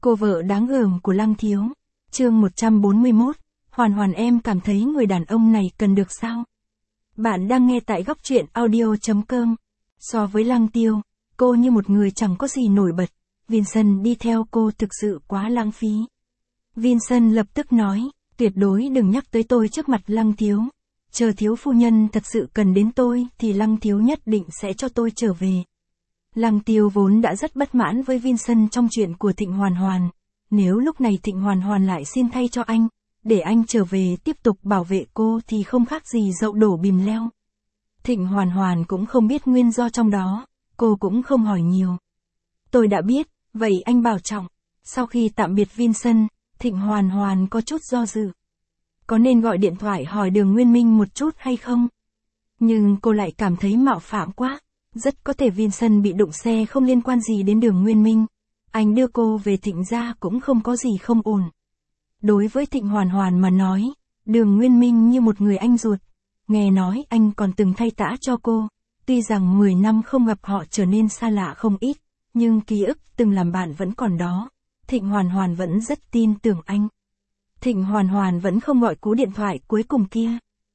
Cô vợ đáng gờm của Lăng Thiếu. Chương 141, Hoàn Hoàn em cảm thấy người đàn ông này cần được sao? Bạn đang nghe tại góc truyện audio.com. So với Lăng Tiêu, cô như một người chẳng có gì nổi bật. Vincent đi theo cô thực sự quá lãng phí. Vincent lập tức nói, tuyệt đối đừng nhắc tới tôi trước mặt Lăng Thiếu. Chờ thiếu phu nhân thật sự cần đến tôi thì Lăng Thiếu nhất định sẽ cho tôi trở về. Lăng Tiêu vốn đã rất bất mãn với Vincent trong chuyện của Thịnh Hoàn Hoàn. Nếu lúc này Thịnh Hoàn Hoàn lại xin thay cho anh, để anh trở về tiếp tục bảo vệ cô thì không khác gì dậu đổ bìm leo. Thịnh Hoàn Hoàn cũng không biết nguyên do trong đó, cô cũng không hỏi nhiều. Tôi đã biết, vậy anh bảo trọng. Sau khi tạm biệt Vincent, Thịnh Hoàn Hoàn có chút do dự. Có nên gọi điện thoại hỏi Đường Nguyên Minh một chút hay không? Nhưng cô lại cảm thấy mạo phạm quá. Rất có thể Vincent bị đụng xe không liên quan gì đến Đường Nguyên Minh. Anh đưa cô về Thịnh gia cũng không có gì không ổn. Đối với Thịnh Hoàn Hoàn mà nói, Đường Nguyên Minh như một người anh ruột. Nghe nói anh còn từng thay tã cho cô. Tuy rằng 10 năm không gặp họ trở nên xa lạ không ít, nhưng ký ức từng làm bạn vẫn còn đó. Thịnh Hoàn Hoàn vẫn rất tin tưởng anh. Thịnh Hoàn Hoàn vẫn không gọi cú điện thoại cuối cùng kia.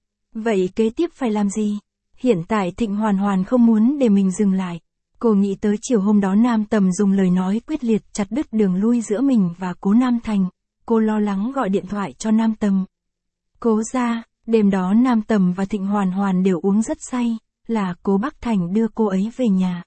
Vậy kế tiếp phải làm gì? Hiện tại Thịnh Hoàn Hoàn không muốn để mình dừng lại. Cô nghĩ tới chiều hôm đó Nam Tầm dùng lời nói quyết liệt chặt đứt đường lui giữa mình và Cố Nam Thành. Cô lo lắng gọi điện thoại cho Nam Tầm. Cố ra, đêm đó Nam Tầm và Thịnh Hoàn Hoàn đều uống rất say, là Cố Bắc Thành đưa cô ấy về nhà.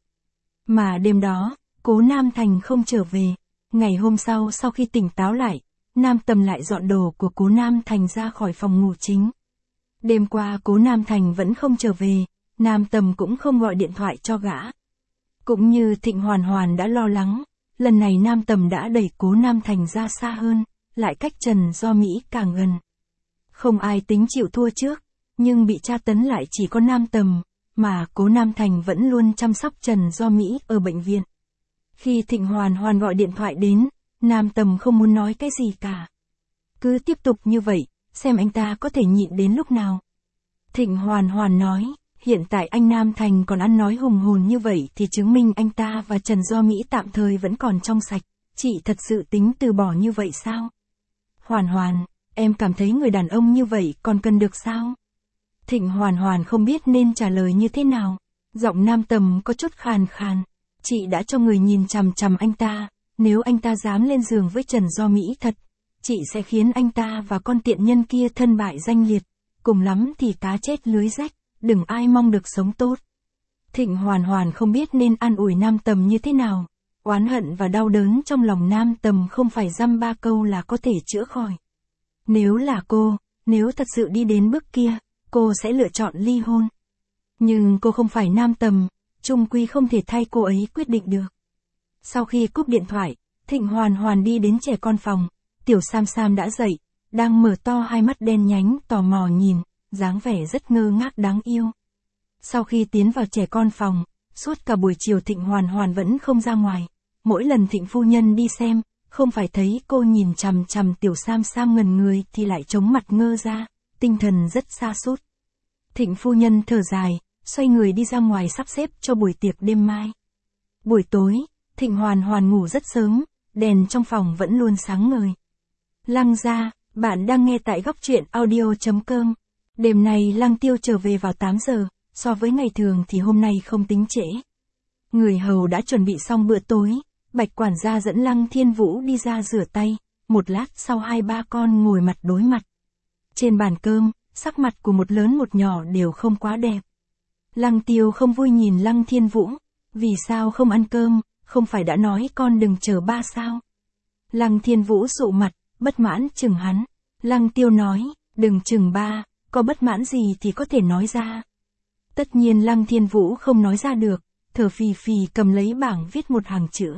Mà đêm đó, Cố Nam Thành không trở về. Ngày hôm sau khi tỉnh táo lại, Nam Tầm lại dọn đồ của Cố Nam Thành ra khỏi phòng ngủ chính. Đêm qua Cố Nam Thành vẫn không trở về, Nam Tầm cũng không gọi điện thoại cho gã. Cũng như Thịnh Hoàn Hoàn đã lo lắng, lần này Nam Tầm đã đẩy Cố Nam Thành ra xa hơn, lại cách Trần Do Mỹ càng gần. Không ai tính chịu thua trước, nhưng bị tra tấn lại chỉ có Nam Tầm, mà Cố Nam Thành vẫn luôn chăm sóc Trần Do Mỹ ở bệnh viện. Khi Thịnh Hoàn Hoàn gọi điện thoại đến, Nam Tầm không muốn nói cái gì cả. Cứ tiếp tục như vậy, xem anh ta có thể nhịn đến lúc nào. Thịnh Hoàn Hoàn nói, hiện tại anh Nam Thành còn ăn nói hùng hồn như vậy thì chứng minh anh ta và Trần Do Mỹ tạm thời vẫn còn trong sạch. Chị thật sự tính từ bỏ như vậy sao? Hoàn Hoàn, em cảm thấy người đàn ông như vậy còn cần được sao? Thịnh Hoàn Hoàn không biết nên trả lời như thế nào. Giọng Nam Tầm có chút khàn khàn. Chị đã cho người nhìn chằm chằm anh ta, nếu anh ta dám lên giường với Trần Do Mỹ thật, chị sẽ khiến anh ta và con tiện nhân kia thân bại danh liệt, cùng lắm thì cá chết lưới rách, đừng ai mong được sống tốt. Thịnh Hoàn Hoàn không biết nên an ủi Nam Tầm như thế nào, oán hận và đau đớn trong lòng Nam Tầm không phải dăm ba câu là có thể chữa khỏi. Nếu là cô, nếu thật sự đi đến bước kia, cô sẽ lựa chọn ly hôn. Nhưng cô không phải Nam Tầm, chung quy không thể thay cô ấy quyết định được. Sau khi cúp điện thoại, Thịnh Hoàn Hoàn đi đến trẻ con phòng, Tiểu Sam Sam đã dậy, đang mở to hai mắt đen nhánh tò mò nhìn, dáng vẻ rất ngơ ngác đáng yêu. Sau khi tiến vào trẻ con phòng, suốt cả buổi chiều Thịnh Hoàn Hoàn vẫn không ra ngoài. Mỗi lần Thịnh phu nhân đi xem, không phải thấy cô nhìn chằm chằm Tiểu Sam Sam ngần người thì lại chống mặt ngơ ra, tinh thần rất sa sút. Thịnh phu nhân thở dài, xoay người đi ra ngoài sắp xếp cho buổi tiệc đêm mai. Buổi tối, Thịnh Hoàn Hoàn ngủ rất sớm, đèn trong phòng vẫn luôn sáng ngời. Lăng gia, bạn đang nghe tại góc truyện audio.com. Đêm nay Lăng Tiêu trở về vào 8 giờ, so với ngày thường thì hôm nay không tính trễ. Người hầu đã chuẩn bị xong bữa tối, Bạch quản gia dẫn Lăng Thiên Vũ đi ra rửa tay, một lát sau hai ba con ngồi mặt đối mặt. Trên bàn cơm, sắc mặt của một lớn một nhỏ đều không quá đẹp. Lăng Tiêu không vui nhìn Lăng Thiên Vũ, vì sao không ăn cơm, không phải đã nói con đừng chờ ba sao? Lăng Thiên Vũ sụ mặt, bất mãn chừng hắn. Lăng Tiêu nói, đừng chừng ba, có bất mãn gì thì có thể nói ra. Tất nhiên Lăng Thiên Vũ không nói ra được, thở phì phì cầm lấy bảng viết một hàng chữ.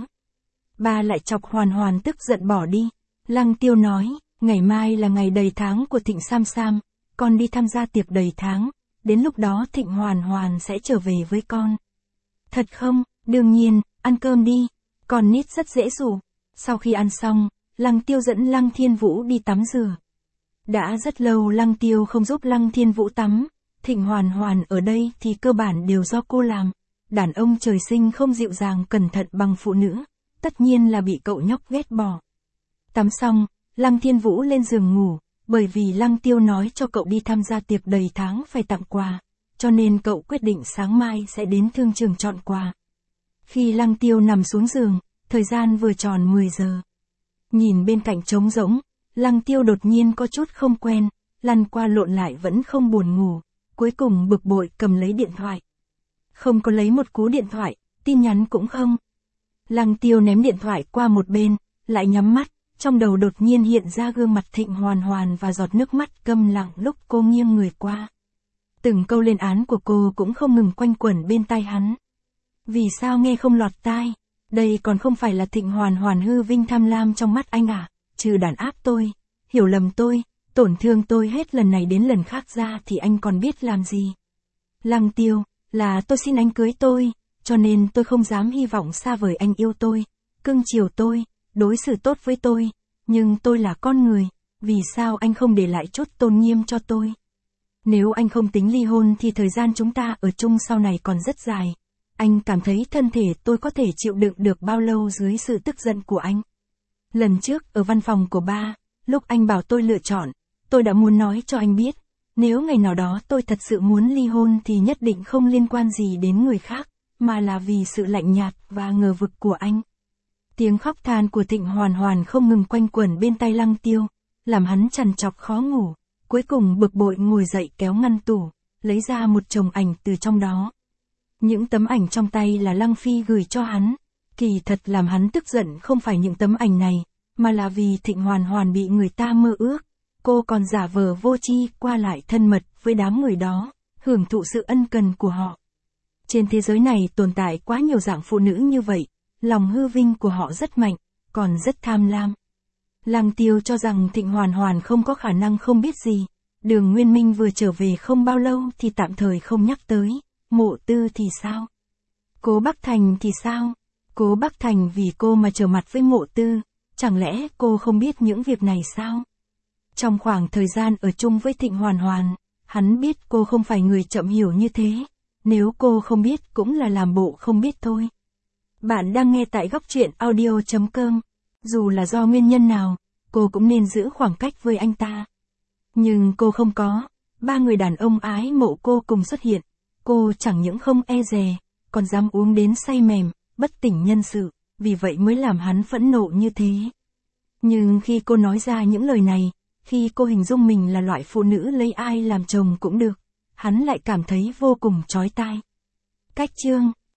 Ba lại chọc Hoàn Hoàn tức giận bỏ đi. Lăng Tiêu nói, ngày mai là ngày đầy tháng của Thịnh Sam Sam, con đi tham gia tiệc đầy tháng, đến lúc đó Thịnh Hoàn Hoàn sẽ trở về với con. Thật không? Đương nhiên, ăn cơm đi, con nít rất dễ dụ. Sau khi ăn xong, Lăng Tiêu dẫn Lăng Thiên Vũ đi tắm rửa. Đã rất lâu Lăng Tiêu không giúp Lăng Thiên Vũ tắm, Thịnh Hoàn Hoàn ở đây thì cơ bản đều do cô làm. Đàn ông trời sinh không dịu dàng cẩn thận bằng phụ nữ, tất nhiên là bị cậu nhóc ghét bỏ. Tắm xong, Lăng Thiên Vũ lên giường ngủ, bởi vì Lăng Tiêu nói cho cậu đi tham gia tiệc đầy tháng phải tặng quà, cho nên cậu quyết định sáng mai sẽ đến thương trường chọn quà. Khi Lăng Tiêu nằm xuống giường, thời gian vừa tròn 10 giờ. Nhìn bên cạnh trống rỗng, Lăng Tiêu đột nhiên có chút không quen, lăn qua lộn lại vẫn không buồn ngủ, cuối cùng bực bội cầm lấy điện thoại. Không có lấy một cú điện thoại, tin nhắn cũng không. Lăng Tiêu ném điện thoại qua một bên, lại nhắm mắt, trong đầu đột nhiên hiện ra gương mặt Thịnh Hoàn Hoàn và giọt nước mắt câm lặng lúc cô nghiêng người qua. Từng câu lên án của cô cũng không ngừng quanh quẩn bên tai hắn. Vì sao nghe không lọt tai? Đây còn không phải là Thịnh Hoàn Hoàn hư vinh tham lam trong mắt anh à? Trừ đàn áp tôi, hiểu lầm tôi, tổn thương tôi hết lần này đến lần khác ra thì anh còn biết làm gì? Lăng Tiêu, là tôi xin anh cưới tôi, cho nên tôi không dám hy vọng xa vời anh yêu tôi, cưng chiều tôi, đối xử tốt với tôi, nhưng tôi là con người, vì sao anh không để lại chút tôn nghiêm cho tôi? Nếu anh không tính ly hôn thì thời gian chúng ta ở chung sau này còn rất dài. Anh cảm thấy thân thể tôi có thể chịu đựng được bao lâu dưới sự tức giận của anh? Lần trước ở văn phòng của ba, lúc anh bảo tôi lựa chọn, tôi đã muốn nói cho anh biết, nếu ngày nào đó tôi thật sự muốn ly hôn thì nhất định không liên quan gì đến người khác, mà là vì sự lạnh nhạt và ngờ vực của anh. Tiếng khóc than của Thịnh Hoàn Hoàn không ngừng quanh quẩn bên tai Lăng Tiêu, làm hắn trằn trọc khó ngủ, cuối cùng bực bội ngồi dậy kéo ngăn tủ, lấy ra một chồng ảnh từ trong đó. Những tấm ảnh trong tay là Lăng Phi gửi cho hắn, kỳ thật làm hắn tức giận không phải những tấm ảnh này, mà là vì Thịnh Hoàn Hoàn bị người ta mơ ước, cô còn giả vờ vô tri qua lại thân mật với đám người đó, hưởng thụ sự ân cần của họ. Trên thế giới này tồn tại quá nhiều dạng phụ nữ như vậy, lòng hư vinh của họ rất mạnh, còn rất tham lam. Lăng Tiêu cho rằng Thịnh Hoàn Hoàn không có khả năng không biết gì, Đường Nguyên Minh vừa trở về không bao lâu thì tạm thời không nhắc tới, Mộ Tư thì sao? Cố Bắc Thành thì sao? Cố Bắc Thành vì cô mà trở mặt với Mộ Tư, chẳng lẽ cô không biết những việc này sao? Trong khoảng thời gian ở chung với Thịnh Hoàn Hoàn, hắn biết cô không phải người chậm hiểu như thế, nếu cô không biết cũng là làm bộ không biết thôi. Bạn đang nghe tại góc truyện audio.com. Dù là do nguyên nhân nào, cô cũng nên giữ khoảng cách với anh ta. Nhưng cô không có, ba người đàn ông ái mộ cô cùng xuất hiện, cô chẳng những không e dè, còn dám uống đến say mềm, bất tỉnh nhân sự, vì vậy mới làm hắn phẫn nộ như thế. Nhưng khi cô nói ra những lời này, khi cô hình dung mình là loại phụ nữ lấy ai làm chồng cũng được, hắn lại cảm thấy vô cùng chói tai. Cách chương